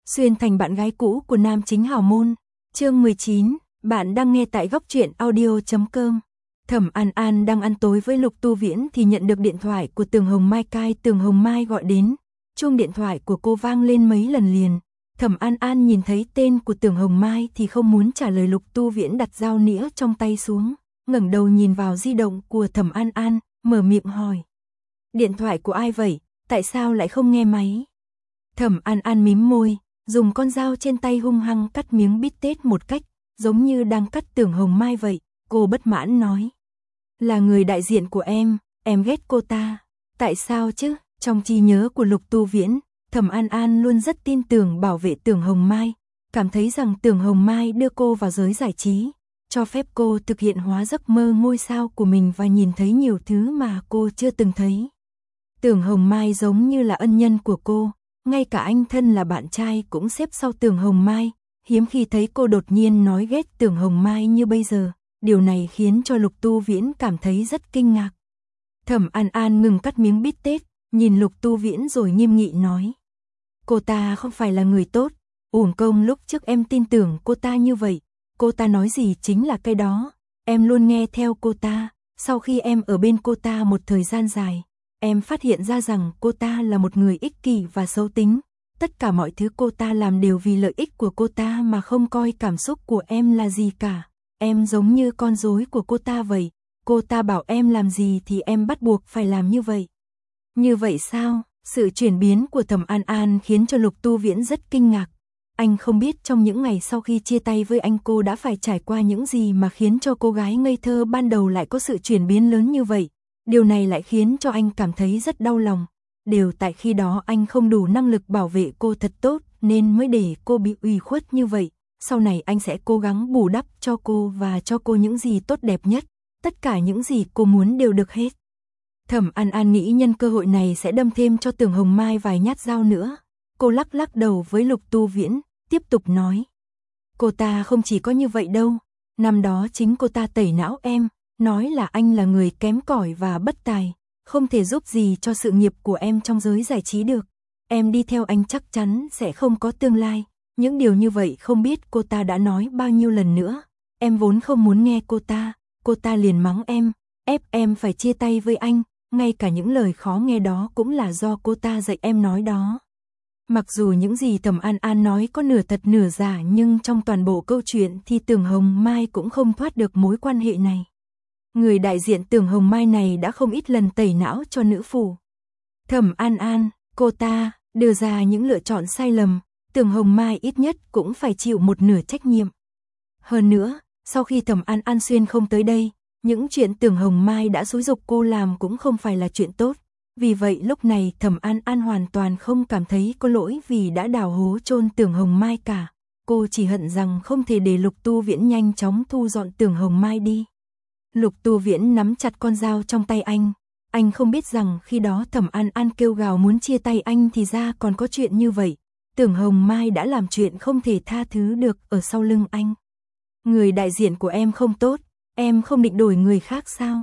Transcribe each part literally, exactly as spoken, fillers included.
xuyên thành bạn gái cũ của nam chính hào môn. Chương mười chín, bạn đang nghe tại góc truyện audio chấm com. Thẩm An An đang ăn tối với Lục Tu Viễn thì nhận được điện thoại của Tường Hồng Mai. Cai Tường Hồng Mai gọi đến, chuông điện thoại của cô vang lên mấy lần liền. Thẩm An An nhìn thấy tên của Tường Hồng Mai thì không muốn trả lời. Lục Tu Viễn đặt dao nĩa trong tay xuống, ngẩng đầu nhìn vào di động của Thẩm An An, mở miệng hỏi: "Điện thoại của ai vậy? Tại sao lại không nghe máy?" Thẩm An An mím môi, dùng con dao trên tay hung hăng cắt miếng bít tết một cách giống như đang cắt Tường Hồng Mai vậy. Cô bất mãn nói: "Là người đại diện của em, em ghét cô ta." "Tại sao chứ?" Trong trí nhớ của Lục Tu Viễn, Thẩm An An luôn rất tin tưởng bảo vệ Tường Hồng Mai, cảm thấy rằng Tường Hồng Mai đưa cô vào giới giải trí, cho phép cô thực hiện hóa giấc mơ ngôi sao của mình và nhìn thấy nhiều thứ mà cô chưa từng thấy. Tường Hồng Mai giống như là ân nhân của cô, ngay cả anh thân là bạn trai cũng xếp sau Tường Hồng Mai, hiếm khi thấy cô đột nhiên nói ghét Tường Hồng Mai như bây giờ, điều này khiến cho Lục Tu Viễn cảm thấy rất kinh ngạc. Thẩm An An ngừng cắt miếng bít tết, nhìn Lục Tu Viễn rồi nghiêm nghị nói: "Cô ta không phải là người tốt, uổng công lúc trước em tin tưởng cô ta như vậy, cô ta nói gì chính là cái đó, em luôn nghe theo cô ta, sau khi em ở bên cô ta một thời gian dài, em phát hiện ra rằng cô ta là một người ích kỷ và xấu tính, tất cả mọi thứ cô ta làm đều vì lợi ích của cô ta mà không coi cảm xúc của em là gì cả, em giống như con rối của cô ta vậy, cô ta bảo em làm gì thì em bắt buộc phải làm như vậy." "Như vậy sao?" Sự chuyển biến của Thẩm An An khiến cho Lục Tu Viễn rất kinh ngạc. Anh không biết trong những ngày sau khi chia tay với anh cô đã phải trải qua những gì mà khiến cho cô gái ngây thơ ban đầu lại có sự chuyển biến lớn như vậy. Điều này lại khiến cho anh cảm thấy rất đau lòng. Đều tại khi đó anh không đủ năng lực bảo vệ cô thật tốt nên mới để cô bị ủy khuất như vậy. Sau này anh sẽ cố gắng bù đắp cho cô và cho cô những gì tốt đẹp nhất. Tất cả những gì cô muốn đều được hết. Thẩm An An nghĩ nhân cơ hội này sẽ đâm thêm cho Tường Hồng Mai vài nhát dao nữa. Cô lắc lắc đầu với Lục Tu Viễn, tiếp tục nói: "Cô ta không chỉ có như vậy đâu. Năm đó chính cô ta tẩy não em, nói là anh là người kém cỏi và bất tài, không thể giúp gì cho sự nghiệp của em trong giới giải trí được. Em đi theo anh chắc chắn sẽ không có tương lai. Những điều như vậy không biết cô ta đã nói bao nhiêu lần nữa. Em vốn không muốn nghe cô ta, cô ta liền mắng em, ép em phải chia tay với anh. Ngay cả những lời khó nghe đó cũng là do cô ta dạy em nói đó." Mặc dù những gì Thẩm An An nói có nửa thật nửa giả nhưng trong toàn bộ câu chuyện thì Tường Hồng Mai cũng không thoát được mối quan hệ này. Người đại diện Tường Hồng Mai này đã không ít lần tẩy não cho nữ phủ. Thẩm An An, cô ta đưa ra những lựa chọn sai lầm, Tường Hồng Mai ít nhất cũng phải chịu một nửa trách nhiệm. Hơn nữa, sau khi Thẩm An An xuyên không tới đây, những chuyện Tường Hồng Mai đã xúi giục cô làm cũng không phải là chuyện tốt. Vì vậy lúc này Thẩm An An hoàn toàn không cảm thấy có lỗi vì đã đào hố chôn Tường Hồng Mai cả. Cô chỉ hận rằng không thể để Lục Tu Viễn nhanh chóng thu dọn Tường Hồng Mai đi. Lục Tu Viễn nắm chặt con dao trong tay anh. Anh không biết rằng khi đó Thẩm An An kêu gào muốn chia tay anh thì ra còn có chuyện như vậy. Tường Hồng Mai đã làm chuyện không thể tha thứ được ở sau lưng anh. "Người đại diện của em không tốt, em không định đổi người khác sao?"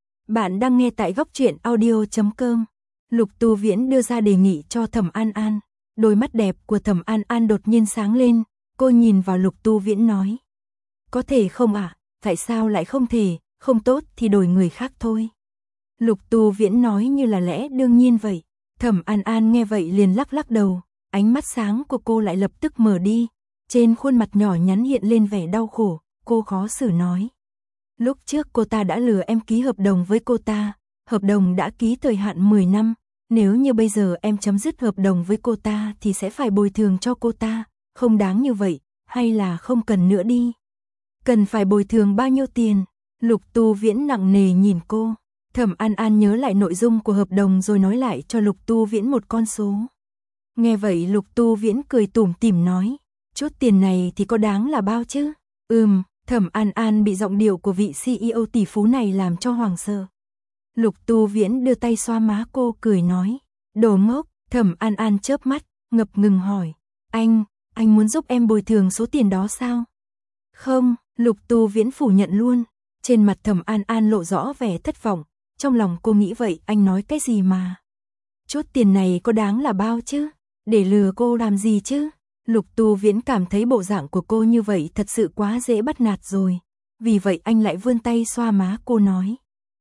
Bạn đang nghe tại góc truyện audio chấm com. Lục Tu Viễn đưa ra đề nghị cho Thẩm An An. Đôi mắt đẹp của Thẩm An An đột nhiên sáng lên, cô nhìn vào Lục Tu Viễn nói: "Có thể không ạ? À? Tại sao lại không thể, không tốt thì đổi người khác thôi." Lục Tu Viễn nói như là lẽ đương nhiên vậy. Thẩm An An nghe vậy liền lắc lắc đầu, ánh mắt sáng của cô lại lập tức mở đi. Trên khuôn mặt nhỏ nhắn hiện lên vẻ đau khổ, cô khó xử nói: "Lúc trước cô ta đã lừa em ký hợp đồng với cô ta, hợp đồng đã ký thời hạn mười năm, nếu như bây giờ em chấm dứt hợp đồng với cô ta thì sẽ phải bồi thường cho cô ta, không đáng như vậy, hay là không cần nữa đi." "Cần phải bồi thường bao nhiêu tiền?" Lục Tu Viễn nặng nề nhìn cô. Thẩm An An nhớ lại nội dung của hợp đồng rồi nói lại cho Lục Tu Viễn một con số. Nghe vậy Lục Tu Viễn cười tủm tỉm nói: "Chút tiền này thì có đáng là bao chứ?" Ừm. Thẩm An An bị giọng điệu của vị xê e ô tỷ phú này làm cho hoảng sợ. Lục Tu Viễn đưa tay xoa má cô cười nói: "Đồ ngốc." Thẩm An An chớp mắt, ngập ngừng hỏi: Anh, anh muốn giúp em bồi thường số tiền đó sao?" "Không." Lục Tu Viễn phủ nhận luôn. Trên mặt Thẩm An An lộ rõ vẻ thất vọng. Trong lòng cô nghĩ vậy anh nói cái gì mà. Chút tiền này có đáng là bao chứ? Để lừa cô làm gì chứ? Lục Tu Viễn cảm thấy bộ dạng của cô như vậy thật sự quá dễ bắt nạt rồi. Vì vậy anh lại vươn tay xoa má cô nói.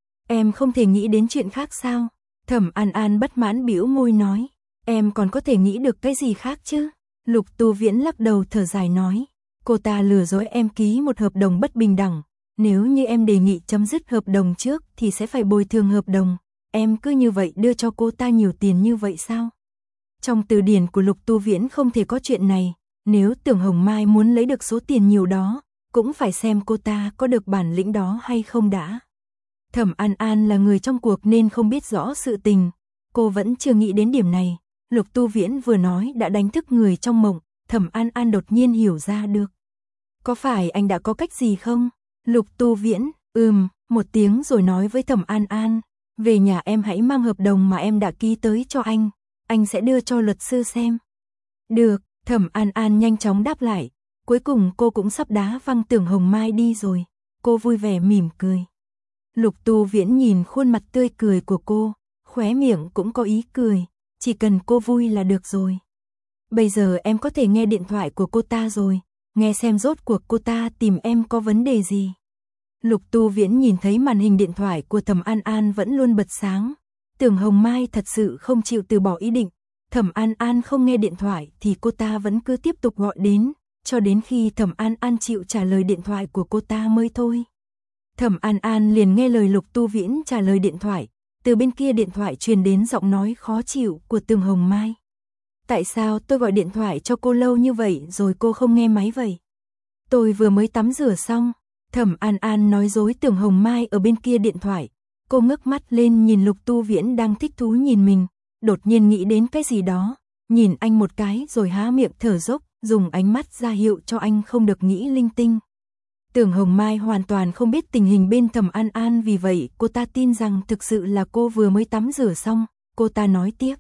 Em không thể nghĩ đến chuyện khác sao? Thẩm An An bất mãn bĩu môi nói. Em còn có thể nghĩ được cái gì khác chứ? Lục Tu Viễn lắc đầu thở dài nói. Cô ta lừa dối em ký một hợp đồng bất bình đẳng. Nếu như em đề nghị chấm dứt hợp đồng trước thì sẽ phải bồi thường hợp đồng. Em cứ như vậy đưa cho cô ta nhiều tiền như vậy sao? Trong từ điển của Lục Tu Viễn không thể có chuyện này. Nếu Tưởng Hồng Mai muốn lấy được số tiền nhiều đó, cũng phải xem cô ta có được bản lĩnh đó hay không đã. Thẩm An An là người trong cuộc nên không biết rõ sự tình. Cô vẫn chưa nghĩ đến điểm này. Lục Tu Viễn vừa nói đã đánh thức người trong mộng. Thẩm An An đột nhiên hiểu ra được. Có phải anh đã có cách gì không? Lục Tu Viễn, ừm, một tiếng rồi nói với Thẩm An An. Về nhà em hãy mang hợp đồng mà em đã ký tới cho anh. Anh sẽ đưa cho luật sư xem. Được, Thẩm An An nhanh chóng đáp lại. Cuối cùng cô cũng sắp đá văng Tưởng Hồng Mai đi rồi. Cô vui vẻ mỉm cười. Lục Tu Viễn nhìn khuôn mặt tươi cười của cô, khóe miệng cũng có ý cười. Chỉ cần cô vui là được rồi. Bây giờ em có thể nghe điện thoại của cô ta rồi. Nghe xem rốt cuộc cô ta tìm em có vấn đề gì. Lục Tu Viễn nhìn thấy màn hình điện thoại của Thẩm An An vẫn luôn bật sáng. Tưởng Hồng Mai thật sự không chịu từ bỏ ý định. Thẩm An An không nghe điện thoại thì cô ta vẫn cứ tiếp tục gọi đến, cho đến khi Thẩm An An chịu trả lời điện thoại của cô ta mới thôi. Thẩm An An liền nghe lời Lục Tu Viễn trả lời điện thoại. Từ bên kia điện thoại truyền đến giọng nói khó chịu của Tưởng Hồng Mai. Tại sao tôi gọi điện thoại cho cô lâu như vậy rồi cô không nghe máy vậy? Tôi vừa mới tắm rửa xong. Thẩm An An nói dối Tưởng Hồng Mai ở bên kia điện thoại. Cô ngước mắt lên nhìn Lục Tu Viễn đang thích thú nhìn mình. Đột nhiên nghĩ đến cái gì đó. Nhìn anh một cái rồi há miệng thở dốc, dùng ánh mắt ra hiệu cho anh không được nghĩ linh tinh. Tưởng Hồng Mai hoàn toàn không biết tình hình bên Thẩm An An, vì vậy cô ta tin rằng thực sự là cô vừa mới tắm rửa xong. Cô ta nói tiếp.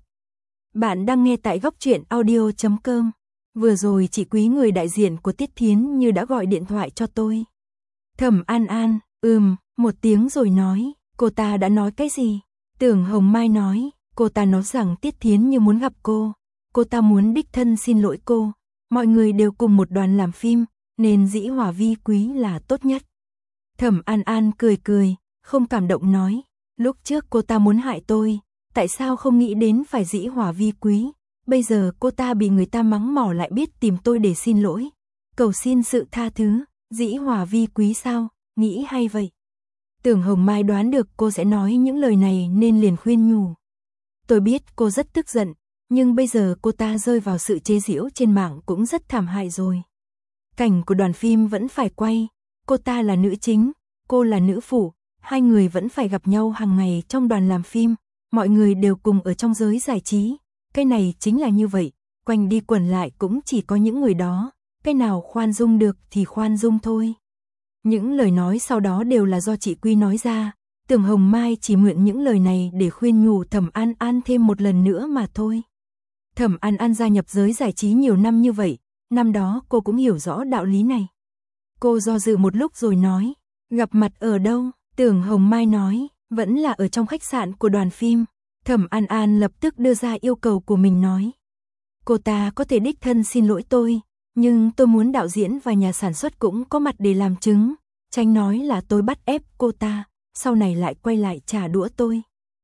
Bạn đang nghe tại góc truyện audio chấm com. Vừa rồi chị Quý, người đại diện của Tiết Thiến Như, đã gọi điện thoại cho tôi. Thẩm An An, ừm, một tiếng rồi nói. Cô ta đã nói cái gì? Tưởng Hồng Mai nói. Cô ta nói rằng Tiết Thiến Như muốn gặp cô. Cô ta muốn đích thân xin lỗi cô. Mọi người đều cùng một đoàn làm phim, nên dĩ hòa vi quý là tốt nhất. Thẩm An An cười cười, không cảm động nói. Lúc trước cô ta muốn hại tôi. Tại sao không nghĩ đến phải dĩ hòa vi quý? Bây giờ cô ta bị người ta mắng mỏ lại biết tìm tôi để xin lỗi. Cầu xin sự tha thứ. Dĩ hòa vi quý sao? Nghĩ hay vậy. Tưởng Hồng Mai đoán được cô sẽ nói những lời này nên liền khuyên nhủ. Tôi biết cô rất tức giận, nhưng bây giờ cô ta rơi vào sự chế giễu trên mạng cũng rất thảm hại rồi. Cảnh của đoàn phim vẫn phải quay. Cô ta là nữ chính, cô là nữ phụ. Hai người vẫn phải gặp nhau hàng ngày trong đoàn làm phim. Mọi người đều cùng ở trong giới giải trí. Cái này chính là như vậy. Quanh đi quẩn lại cũng chỉ có những người đó. Cái nào khoan dung được thì khoan dung thôi. Những lời nói sau đó đều là do chị Quy nói ra. Tưởng Hồng Mai chỉ mượn những lời này để khuyên nhủ Thẩm An An thêm một lần nữa mà thôi. Thẩm An An gia nhập giới giải trí nhiều năm như vậy. Năm đó cô cũng hiểu rõ đạo lý này. Cô do dự một lúc rồi nói. Gặp mặt ở đâu? Tưởng Hồng Mai nói. Vẫn là ở trong khách sạn của đoàn phim. Thẩm An An lập tức đưa ra yêu cầu của mình nói. Cô ta có thể đích thân xin lỗi tôi, nhưng tôi muốn đạo diễn và nhà sản xuất cũng có mặt để làm chứng. Tránh nói là tôi bắt ép cô ta, sau này lại quay lại trả đũa tôi.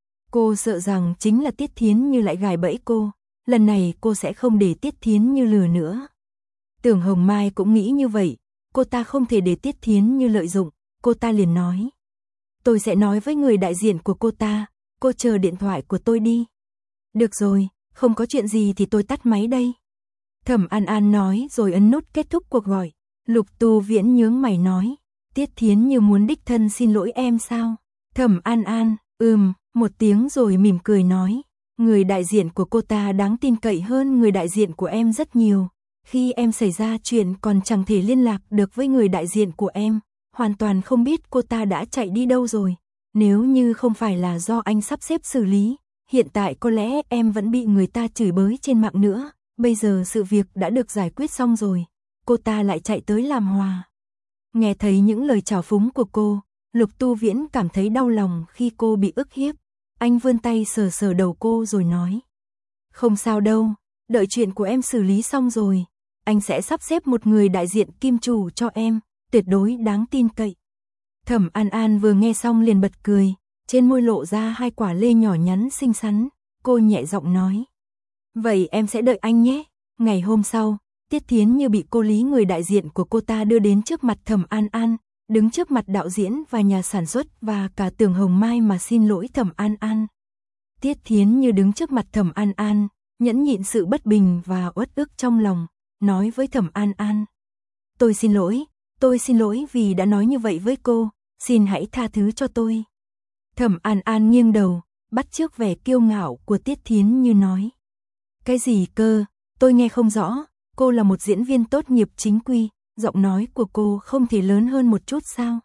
Cô sợ rằng chính là Tiết Thiến Như lại gài bẫy cô. Lần này cô sẽ không để Tiết Thiến Như lừa nữa. Tưởng Hồng Mai cũng nghĩ như vậy. Cô ta không thể để Tiết Thiến Như lợi dụng. Cô ta liền nói. Tôi sẽ nói với người đại diện của cô ta. Cô chờ điện thoại của tôi đi. Được rồi, không có chuyện gì thì tôi tắt máy đây. Thẩm An An nói rồi ấn nút kết thúc cuộc gọi. Lục Tu Viễn nhướng mày nói. Tiết Thiến Như muốn đích thân xin lỗi em sao? Thẩm An An, ừm, một tiếng rồi mỉm cười nói. Người đại diện của cô ta đáng tin cậy hơn người đại diện của em rất nhiều. Khi em xảy ra chuyện còn chẳng thể liên lạc được với người đại diện của em. Hoàn toàn không biết cô ta đã chạy đi đâu rồi. Nếu như không phải là do anh sắp xếp xử lý, hiện tại có lẽ em vẫn bị người ta chửi bới trên mạng nữa. Bây giờ sự việc đã được giải quyết xong rồi. Cô ta lại chạy tới làm hòa. Nghe thấy những lời trào phúng của cô, Lục Tu Viễn cảm thấy đau lòng khi cô bị ức hiếp. Anh vươn tay sờ sờ đầu cô rồi nói. Không sao đâu, đợi chuyện của em xử lý xong rồi. anh sẽ sắp xếp một người đại diện kim chủ cho em, tuyệt đối đáng tin cậy. Thẩm An An vừa nghe xong liền bật cười, trên môi lộ ra hai quả lê nhỏ nhắn xinh xắn, cô nhẹ giọng nói. Vậy em sẽ đợi anh nhé. Ngày hôm sau, Tiết Thiến Như bị cô Lý, người đại diện của cô ta, đưa đến trước mặt Thẩm An An, đứng trước mặt đạo diễn và nhà sản xuất và cả Tưởng Hồng Mai mà xin lỗi Thẩm An An. Tiết Thiến Như đứng trước mặt Thẩm An An, nhẫn nhịn sự bất bình và uất ức trong lòng, nói với Thẩm An An. Tôi xin lỗi, tôi xin lỗi vì đã nói như vậy với cô, xin hãy tha thứ cho tôi. Thẩm An An nghiêng đầu, bắt chước vẻ kiêu ngạo của Tiết Thiến Như nói. Cái gì cơ, tôi nghe không rõ, cô là một diễn viên tốt nghiệp chính quy, giọng nói của cô không thể lớn hơn một chút sao?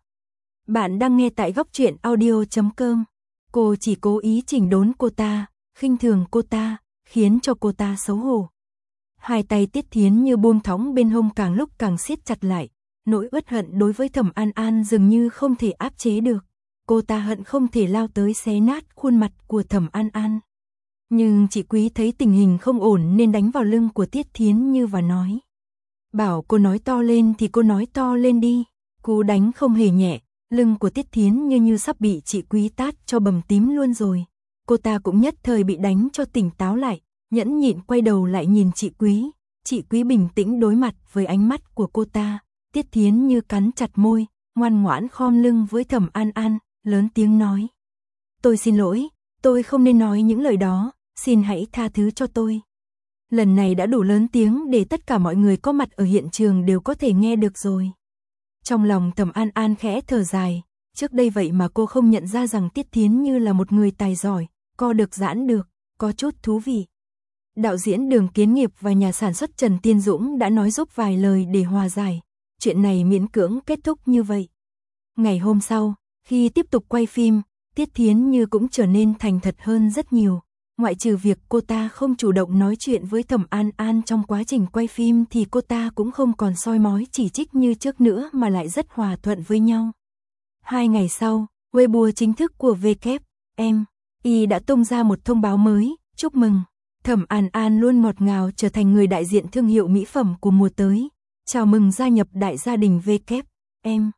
Bạn đang nghe tại góc truyện audio chấm com. Cô chỉ cố ý chỉnh đốn cô ta, khinh thường cô ta, khiến cho cô ta xấu hổ. Hai tay Tiết Thiến Như buông thõng bên hông càng lúc càng siết chặt lại, nỗi uất hận đối với Thẩm An An dường như không thể áp chế được. Cô ta hận không thể lao tới xé nát khuôn mặt của Thẩm An An. Nhưng chị Quý thấy tình hình không ổn nên đánh vào lưng của Tiết Thiến Như và nói. Bảo cô nói to lên thì cô nói to lên đi. Cú đánh không hề nhẹ, lưng của Tiết Thiến Như như sắp bị chị Quý tát cho bầm tím luôn rồi. Cô ta cũng nhất thời bị đánh cho tỉnh táo lại, nhẫn nhịn quay đầu lại nhìn chị Quý. Chị Quý bình tĩnh đối mặt với ánh mắt của cô ta. Tiết Thiến Như cắn chặt môi, ngoan ngoãn khom lưng với Thẩm An An, lớn tiếng nói. Tôi xin lỗi, tôi không nên nói những lời đó, xin hãy tha thứ cho tôi. Lần này đã đủ lớn tiếng để tất cả mọi người có mặt ở hiện trường đều có thể nghe được rồi. Trong lòng Thẩm An An khẽ thở dài, trước đây vậy mà cô không nhận ra rằng Tiết Thiến Như là một người tài giỏi, co được giãn được, có chút thú vị. Đạo diễn Đường Kiến Nghiệp và nhà sản xuất Trần Tiên Dũng đã nói giúp vài lời để hòa giải, chuyện này miễn cưỡng kết thúc như vậy. Ngày hôm sau, khi tiếp tục quay phim, Tiết Thiến Như cũng trở nên thành thật hơn rất nhiều. Ngoại trừ việc cô ta không chủ động nói chuyện với Thẩm An An trong quá trình quay phim thì cô ta cũng không còn soi mói chỉ trích như trước nữa mà lại rất hòa thuận với nhau. Hai ngày sau, Weibo chính thức của vê kép em i đã tung ra một thông báo mới, chúc mừng. Thẩm An An luôn ngọt ngào trở thành người đại diện thương hiệu mỹ phẩm của mùa tới. Chào mừng gia nhập đại gia đình vê kép em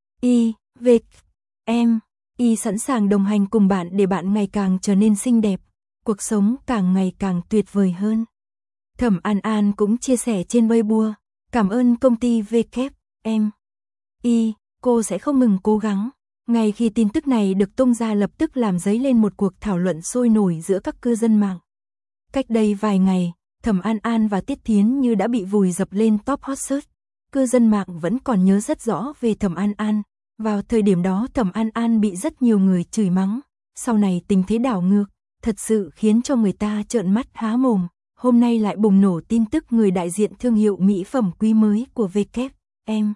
i. vê kép em i sẵn sàng đồng hành cùng bạn để bạn ngày càng trở nên xinh đẹp, cuộc sống càng ngày càng tuyệt vời hơn. Thẩm An An cũng chia sẻ trên Weibo, cảm ơn công ty vê kép em i, cô sẽ không ngừng cố gắng. Ngay khi tin tức này được tung ra lập tức làm dấy lên một cuộc thảo luận sôi nổi giữa các cư dân mạng. Cách đây vài ngày, Thẩm An An và Tiết Thiến Như đã bị vùi dập lên top hot search. Cư dân mạng vẫn còn nhớ rất rõ về Thẩm An An. Vào thời điểm đó Thẩm An An bị rất nhiều người chửi mắng. Sau này tình thế đảo ngược, thật sự khiến cho người ta trợn mắt há mồm. Hôm nay lại bùng nổ tin tức người đại diện thương hiệu mỹ phẩm quý mới của vê kép em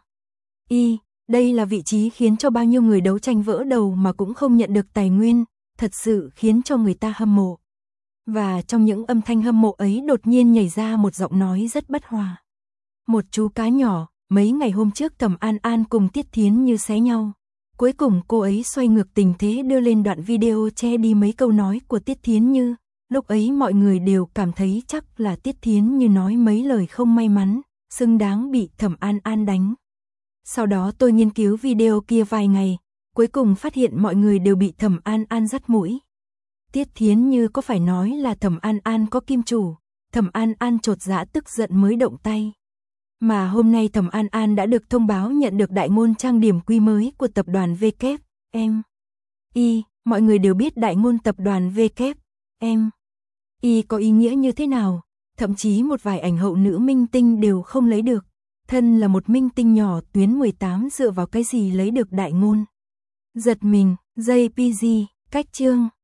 i. Đây là vị trí khiến cho bao nhiêu người đấu tranh vỡ đầu mà cũng không nhận được tài nguyên, thật sự khiến cho người ta hâm mộ. Và trong những âm thanh hâm mộ ấy đột nhiên nhảy ra một giọng nói rất bất hòa. Một chú cá nhỏ, mấy ngày hôm trước Thẩm An An cùng Tiết Thiến Như xé nhau. Cuối cùng cô ấy xoay ngược tình thế đưa lên đoạn video che đi mấy câu nói của Tiết Thiến Như. Lúc ấy mọi người đều cảm thấy chắc là Tiết Thiến Như nói mấy lời không may mắn, xứng đáng bị Thẩm An An đánh. Sau đó tôi nghiên cứu video kia vài ngày, cuối cùng phát hiện mọi người đều bị Thẩm An An dắt mũi. Tiết Thiến Như có phải nói là Thẩm An An có kim chủ, Thẩm An An chột dạ tức giận mới động tay. Mà hôm nay Thẩm An An đã được thông báo nhận được đại ngôn trang điểm quý mới của tập đoàn vê kép em i. Mọi người đều biết đại ngôn tập đoàn vê kép em i có ý nghĩa như thế nào, thậm chí một vài ảnh hậu nữ minh tinh đều không lấy được. Thân là một minh tinh nhỏ tuyến mười tám dựa vào cái gì lấy được đại ngôn. Giật mình, gi pê giê, cách chương.